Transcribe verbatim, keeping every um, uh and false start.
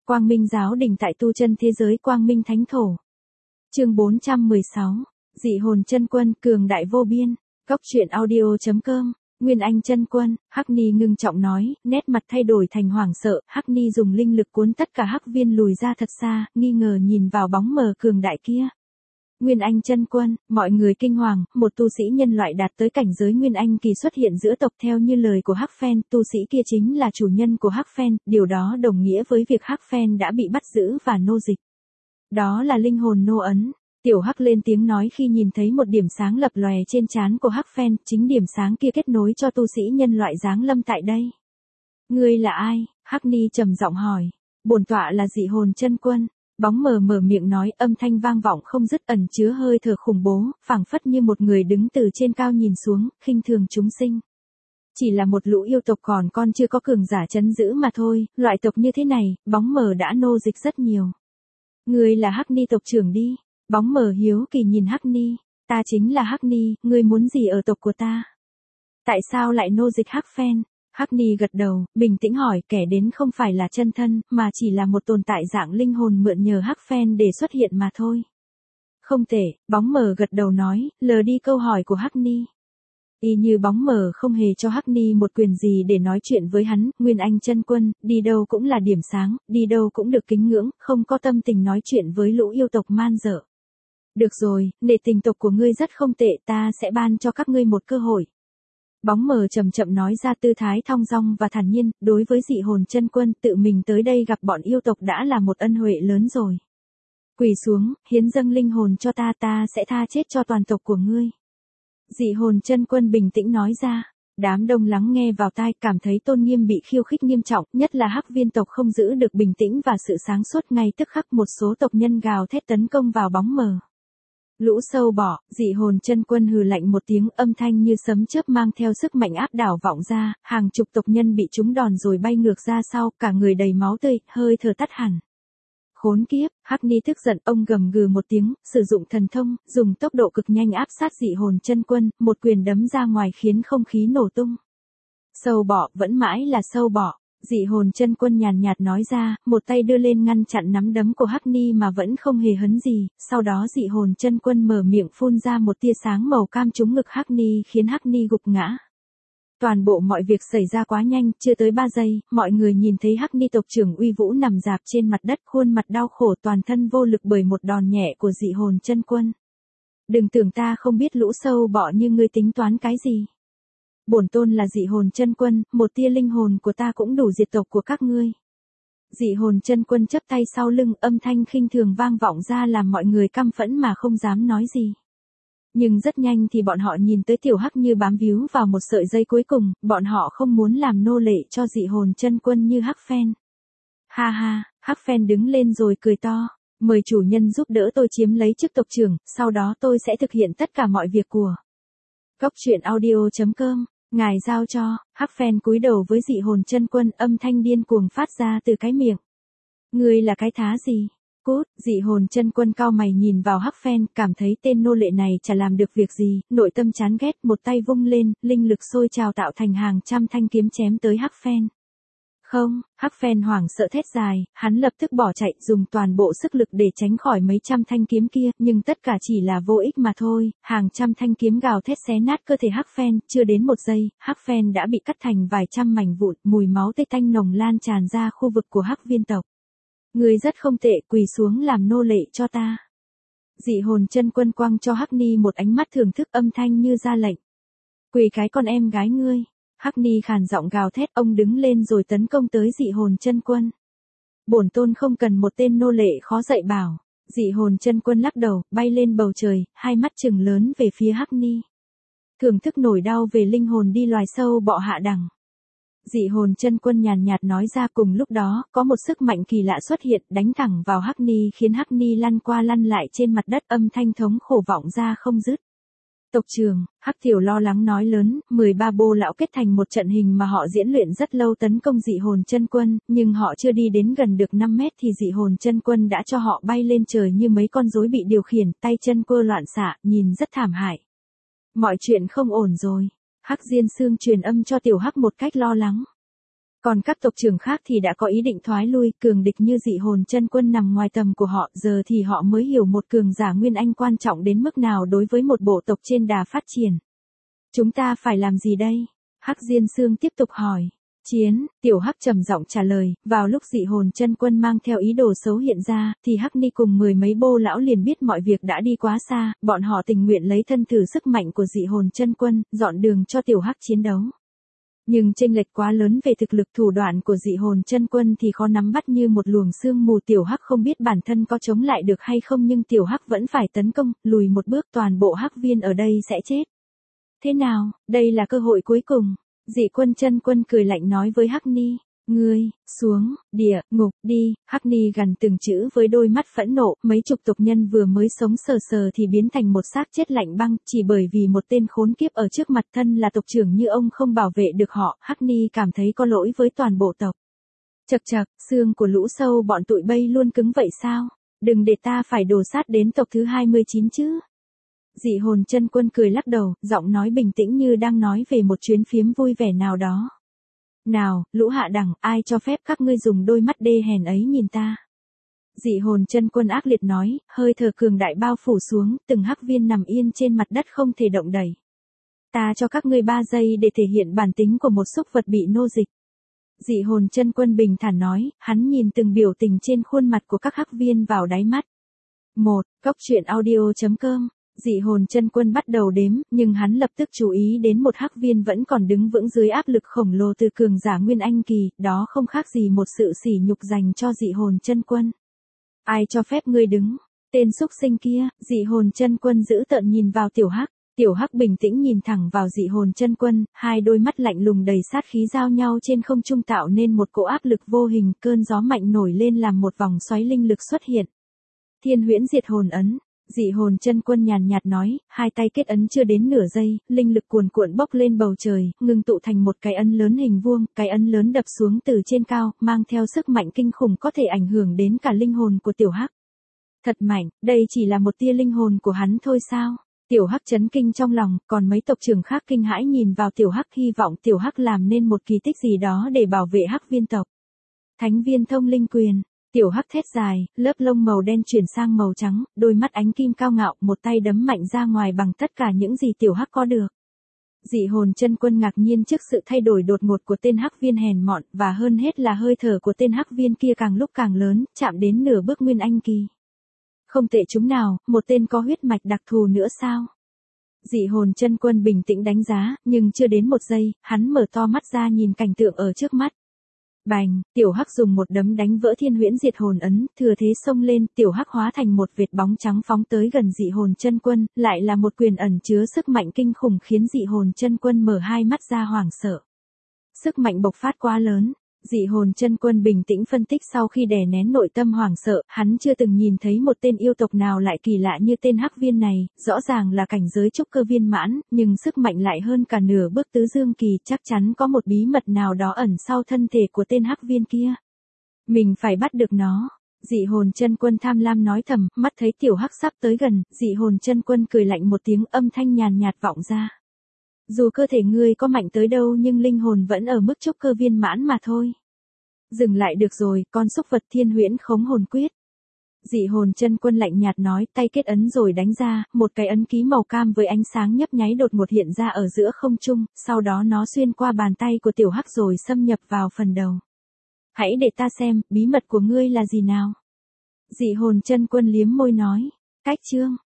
Quang Minh giáo đình tại tu chân thế giới Quang Minh Thánh Thổ. Chương bốn trăm mười sáu. Dị hồn chân quân cường đại vô biên. Góc truyện audio chấm com. Nguyên Anh chân quân, Hắc Ni ngưng trọng nói, nét mặt thay đổi thành hoảng sợ, Hắc Ni dùng linh lực cuốn tất cả hắc viên lùi ra thật xa, nghi ngờ nhìn vào bóng mờ cường đại kia. Nguyên Anh chân quân, mọi người kinh hoàng, một tu sĩ nhân loại đạt tới cảnh giới Nguyên Anh kỳ xuất hiện giữa tộc theo như lời của Hắc Phen, tu sĩ kia chính là chủ nhân của Hắc Phen, điều đó đồng nghĩa với việc Hắc Phen đã bị bắt giữ và nô dịch. Đó là linh hồn nô ấn. Tiểu Hắc lên tiếng nói khi nhìn thấy một điểm sáng lập lòe trên trán của Hắc Phen, chính điểm sáng kia kết nối cho tu sĩ nhân loại giáng lâm tại đây. Ngươi là ai? Hắc Ni trầm giọng hỏi. Bổn tọa là dị hồn chân quân. Bóng mờ mở miệng nói, âm thanh vang vọng không dứt, ẩn chứa hơi thở khủng bố, phảng phất như một người đứng từ trên cao nhìn xuống, khinh thường chúng sinh. Chỉ là một lũ yêu tộc còn con chưa có cường giả trấn giữ mà thôi, loại tộc như thế này, bóng mờ đã nô dịch rất nhiều. Ngươi là Hắc Ni tộc trưởng đi. Bóng mờ hiếu kỳ nhìn Hắc Ni. Ta chính là Hắc Ni, ngươi muốn gì ở tộc của ta? Tại sao lại nô dịch Hắc Phen? Hắc Ni gật đầu, bình tĩnh hỏi, kẻ đến không phải là chân thân, mà chỉ là một tồn tại dạng linh hồn mượn nhờ Hắc Phen để xuất hiện mà thôi. Không tệ, bóng mờ gật đầu nói, lờ đi câu hỏi của Hắc Ni. Y như bóng mờ không hề cho Hắc Ni một quyền gì để nói chuyện với hắn, Nguyên Anh chân quân, đi đâu cũng là điểm sáng, đi đâu cũng được kính ngưỡng, không có tâm tình nói chuyện với lũ yêu tộc man dợ. Được rồi, nể tình tộc của ngươi rất không tệ, ta sẽ ban cho các ngươi một cơ hội. Bóng mờ chậm chậm nói ra tư thái thong dong và thản nhiên, đối với dị hồn chân quân, tự mình tới đây gặp bọn yêu tộc đã là một ân huệ lớn rồi. Quỳ xuống, hiến dâng linh hồn cho ta, ta sẽ tha chết cho toàn tộc của ngươi. Dị hồn chân quân bình tĩnh nói ra. Đám đông lắng nghe vào tai, cảm thấy tôn nghiêm bị khiêu khích nghiêm trọng, nhất là Hắc viên tộc không giữ được bình tĩnh và sự sáng suốt, ngay tức khắc một số tộc nhân gào thét tấn công vào bóng mờ. Lũ sâu bọ, dị hồn chân quân hừ lạnh một tiếng, âm thanh như sấm chớp mang theo sức mạnh áp đảo vọng ra, hàng chục tộc nhân bị trúng đòn rồi bay ngược ra sau, cả người đầy máu tươi, hơi thở tắt hẳn. Khốn kiếp, Hắc Ni tức giận, ông gầm gừ một tiếng, sử dụng thần thông, dùng tốc độ cực nhanh áp sát dị hồn chân quân, một quyền đấm ra ngoài khiến không khí nổ tung. Sâu bọ, vẫn mãi là sâu bọ. Dị hồn chân quân nhàn nhạt nói ra, một tay đưa lên ngăn chặn nắm đấm của Hắc Ni mà vẫn không hề hấn gì, sau đó dị hồn chân quân mở miệng phun ra một tia sáng màu cam trúng ngực Hắc Ni khiến Hắc Ni gục ngã. Toàn bộ mọi việc xảy ra quá nhanh, chưa tới ba giây, mọi người nhìn thấy Hắc Ni tộc trưởng uy vũ nằm rạp trên mặt đất, khuôn mặt đau khổ, toàn thân vô lực bởi một đòn nhẹ của dị hồn chân quân. Đừng tưởng ta không biết lũ sâu bọ như ngươi tính toán cái gì. Bổn tôn là dị hồn chân quân, một tia linh hồn của ta cũng đủ diệt tộc của các ngươi. Dị hồn chân quân chắp tay sau lưng, âm thanh khinh thường vang vọng ra làm mọi người căm phẫn mà không dám nói gì. Nhưng rất nhanh thì bọn họ nhìn tới tiểu Hắc như bám víu vào một sợi dây cuối cùng, bọn họ không muốn làm nô lệ cho dị hồn chân quân như Hắc Phen. Ha ha, Hắc Phen đứng lên rồi cười to, mời chủ nhân giúp đỡ tôi chiếm lấy chức tộc trưởng, sau đó tôi sẽ thực hiện tất cả mọi việc của. Góc truyện audio chấm com. Ngài giao cho. Hắc Phen cúi đầu với dị hồn chân quân, âm thanh điên cuồng phát ra từ cái miệng. Ngươi là cái thá gì? Cút, dị hồn chân quân cao mày nhìn vào Hắc Phen, cảm thấy tên nô lệ này chả làm được việc gì, nội tâm chán ghét, một tay vung lên, linh lực sôi trào tạo thành hàng trăm thanh kiếm chém tới Hắc Phen. Không, Hắc Phen hoảng sợ thét dài, hắn lập tức bỏ chạy, dùng toàn bộ sức lực để tránh khỏi mấy trăm thanh kiếm kia, nhưng tất cả chỉ là vô ích mà thôi, hàng trăm thanh kiếm gào thét xé nát cơ thể Hắc Phen, chưa đến một giây, Hắc Phen đã bị cắt thành vài trăm mảnh vụn, mùi máu tươi tanh nồng lan tràn ra khu vực của Hắc viên tộc. Ngươi rất không tệ, quỳ xuống làm nô lệ cho ta. Dị hồn chân quân quăng cho Hắc Ni một ánh mắt thưởng thức, âm thanh như ra lệnh. Quỳ cái con em gái ngươi. Hắc Ni khàn giọng gào thét, ông đứng lên rồi tấn công tới dị hồn chân quân. Bổn tôn không cần một tên nô lệ khó dạy bảo. Dị hồn chân quân lắc đầu, bay lên bầu trời, hai mắt trừng lớn về phía Hắc Ni. Thưởng thức nổi đau về linh hồn đi loài sâu bọ hạ đẳng. Dị hồn chân quân nhàn nhạt nói ra, cùng lúc đó, có một sức mạnh kỳ lạ xuất hiện, đánh thẳng vào Hắc Ni khiến Hắc Ni lăn qua lăn lại trên mặt đất, âm thanh thống khổ vọng ra không dứt. Tộc trưởng, Hắc Tiểu lo lắng nói lớn, mười ba bô lão kết thành một trận hình mà họ diễn luyện rất lâu tấn công dị hồn chân quân, nhưng họ chưa đi đến gần được năm mét thì dị hồn chân quân đã cho họ bay lên trời như mấy con rối bị điều khiển, tay chân quơ loạn xạ, nhìn rất thảm hại. Mọi chuyện không ổn rồi. Hắc Diên Sương truyền âm cho tiểu Hắc một cách lo lắng. Còn các tộc trưởng khác thì đã có ý định thoái lui, cường địch như dị hồn chân quân nằm ngoài tầm của họ, giờ thì họ mới hiểu một cường giả Nguyên Anh quan trọng đến mức nào đối với một bộ tộc trên đà phát triển. Chúng ta phải làm gì đây? Hắc Diên Sương tiếp tục hỏi. Chiến, Tiểu Hắc trầm giọng trả lời, vào lúc dị hồn chân quân mang theo ý đồ xấu hiện ra, thì Hắc Ni cùng mười mấy bô lão liền biết mọi việc đã đi quá xa, bọn họ tình nguyện lấy thân thử sức mạnh của dị hồn chân quân, dọn đường cho Tiểu Hắc chiến đấu. Nhưng chênh lệch quá lớn về thực lực thủ đoạn của dị hồn chân quân thì khó nắm bắt như một luồng sương mù. Tiểu Hắc không biết bản thân có chống lại được hay không, nhưng Tiểu Hắc vẫn phải tấn công, lùi một bước toàn bộ Hắc viên ở đây sẽ chết. Thế nào, đây là cơ hội cuối cùng. Dị quân chân quân cười lạnh nói với Hắc Ni, ngươi, xuống, địa, ngục, đi. Hắc Ni gằn từng chữ với đôi mắt phẫn nộ, mấy chục tộc nhân vừa mới sống sờ sờ thì biến thành một xác chết lạnh băng, chỉ bởi vì một tên khốn kiếp ở trước mặt thân là tộc trưởng như ông không bảo vệ được họ. Hắc Ni cảm thấy có lỗi với toàn bộ tộc. Chậc chậc, xương của lũ sâu bọn tụi bay luôn cứng vậy sao? Đừng để ta phải đổ sát đến tộc thứ hai mươi chín chứ. Dị hồn chân quân cười lắc đầu, giọng nói bình tĩnh như đang nói về một chuyến phiếm vui vẻ nào đó. Nào, lũ hạ đẳng, ai cho phép các ngươi dùng đôi mắt đê hèn ấy nhìn ta? Dị hồn chân quân ác liệt nói, hơi thở cường đại bao phủ xuống, từng hắc viên nằm yên trên mặt đất không thể động đậy. Ta cho các ngươi ba giây để thể hiện bản tính của một súc vật bị nô dịch. Dị hồn chân quân bình thản nói, hắn nhìn từng biểu tình trên khuôn mặt của các hắc viên vào đáy mắt. một. Cốc truyện audio chấm com. Dị hồn chân quân bắt đầu đếm, nhưng hắn lập tức chú ý đến một hắc viên vẫn còn đứng vững dưới áp lực khổng lồ từ cường giả Nguyên Anh kỳ, đó không khác gì một sự sỉ nhục dành cho dị hồn chân quân. Ai cho phép ngươi đứng? Tên xúc sinh kia. Dị hồn chân quân dữ tợn nhìn vào Tiểu Hắc. Tiểu Hắc bình tĩnh nhìn thẳng vào dị hồn chân quân, hai đôi mắt lạnh lùng đầy sát khí giao nhau trên không trung tạo nên một cỗ áp lực vô hình, cơn gió mạnh nổi lên làm một vòng xoáy linh lực xuất hiện. Thiên Huyễn Diệt Hồn Ấn. Dị hồn chân quân nhàn nhạt nói, hai tay kết ấn chưa đến nửa giây, linh lực cuồn cuộn bốc lên bầu trời, ngưng tụ thành một cái ấn lớn hình vuông, cái ấn lớn đập xuống từ trên cao, mang theo sức mạnh kinh khủng có thể ảnh hưởng đến cả linh hồn của Tiểu Hắc. Thật mạnh, đây chỉ là một tia linh hồn của hắn thôi sao? Tiểu Hắc chấn kinh trong lòng, còn mấy tộc trưởng khác kinh hãi nhìn vào Tiểu Hắc, hy vọng Tiểu Hắc làm nên một kỳ tích gì đó để bảo vệ Hắc viên tộc. Thánh viên thông linh quyền. Tiểu Hắc thét dài, lớp lông màu đen chuyển sang màu trắng, đôi mắt ánh kim cao ngạo, một tay đấm mạnh ra ngoài bằng tất cả những gì Tiểu Hắc có được. Dị hồn chân quân ngạc nhiên trước sự thay đổi đột ngột của tên Hắc viên hèn mọn, và hơn hết là hơi thở của tên Hắc viên kia càng lúc càng lớn, chạm đến nửa bước Nguyên Anh kỳ. Không tệ chúng nào, một tên có huyết mạch đặc thù nữa sao? Dị hồn chân quân bình tĩnh đánh giá, nhưng chưa đến một giây, hắn mở to mắt ra nhìn cảnh tượng ở trước mắt. Bành, Tiểu Hắc dùng một đấm đánh vỡ Thiên Huyễn Diệt Hồn Ấn, thừa thế xông lên, Tiểu Hắc hóa thành một vệt bóng trắng phóng tới gần dị hồn chân quân, lại là một quyền ẩn chứa sức mạnh kinh khủng khiến dị hồn chân quân mở hai mắt ra hoảng sợ. Sức mạnh bộc phát quá lớn. Dị hồn chân quân bình tĩnh phân tích sau khi đè nén nội tâm hoảng sợ, hắn chưa từng nhìn thấy một tên yêu tộc nào lại kỳ lạ như tên Hắc viên này, rõ ràng là cảnh giới trúc cơ viên mãn, nhưng sức mạnh lại hơn cả nửa bước tứ dương kỳ, chắc chắn có một bí mật nào đó ẩn sau thân thể của tên Hắc viên kia. Mình phải bắt được nó. Dị hồn chân quân tham lam nói thầm, mắt thấy Tiểu Hắc sắp tới gần, dị hồn chân quân cười lạnh một tiếng, âm thanh nhàn nhạt vọng ra. Dù cơ thể ngươi có mạnh tới đâu nhưng linh hồn vẫn ở mức trúc cơ viên mãn mà thôi. Dừng lại được rồi, con súc vật Thiên Huyễn Khống Hồn Quyết. Dị hồn chân quân lạnh nhạt nói, tay kết ấn rồi đánh ra, một cái ấn ký màu cam với ánh sáng nhấp nháy đột ngột hiện ra ở giữa không trung, sau đó nó xuyên qua bàn tay của Tiểu Hắc rồi xâm nhập vào phần đầu. Hãy để ta xem, bí mật của ngươi là gì nào? Dị hồn chân quân liếm môi nói, cách chương.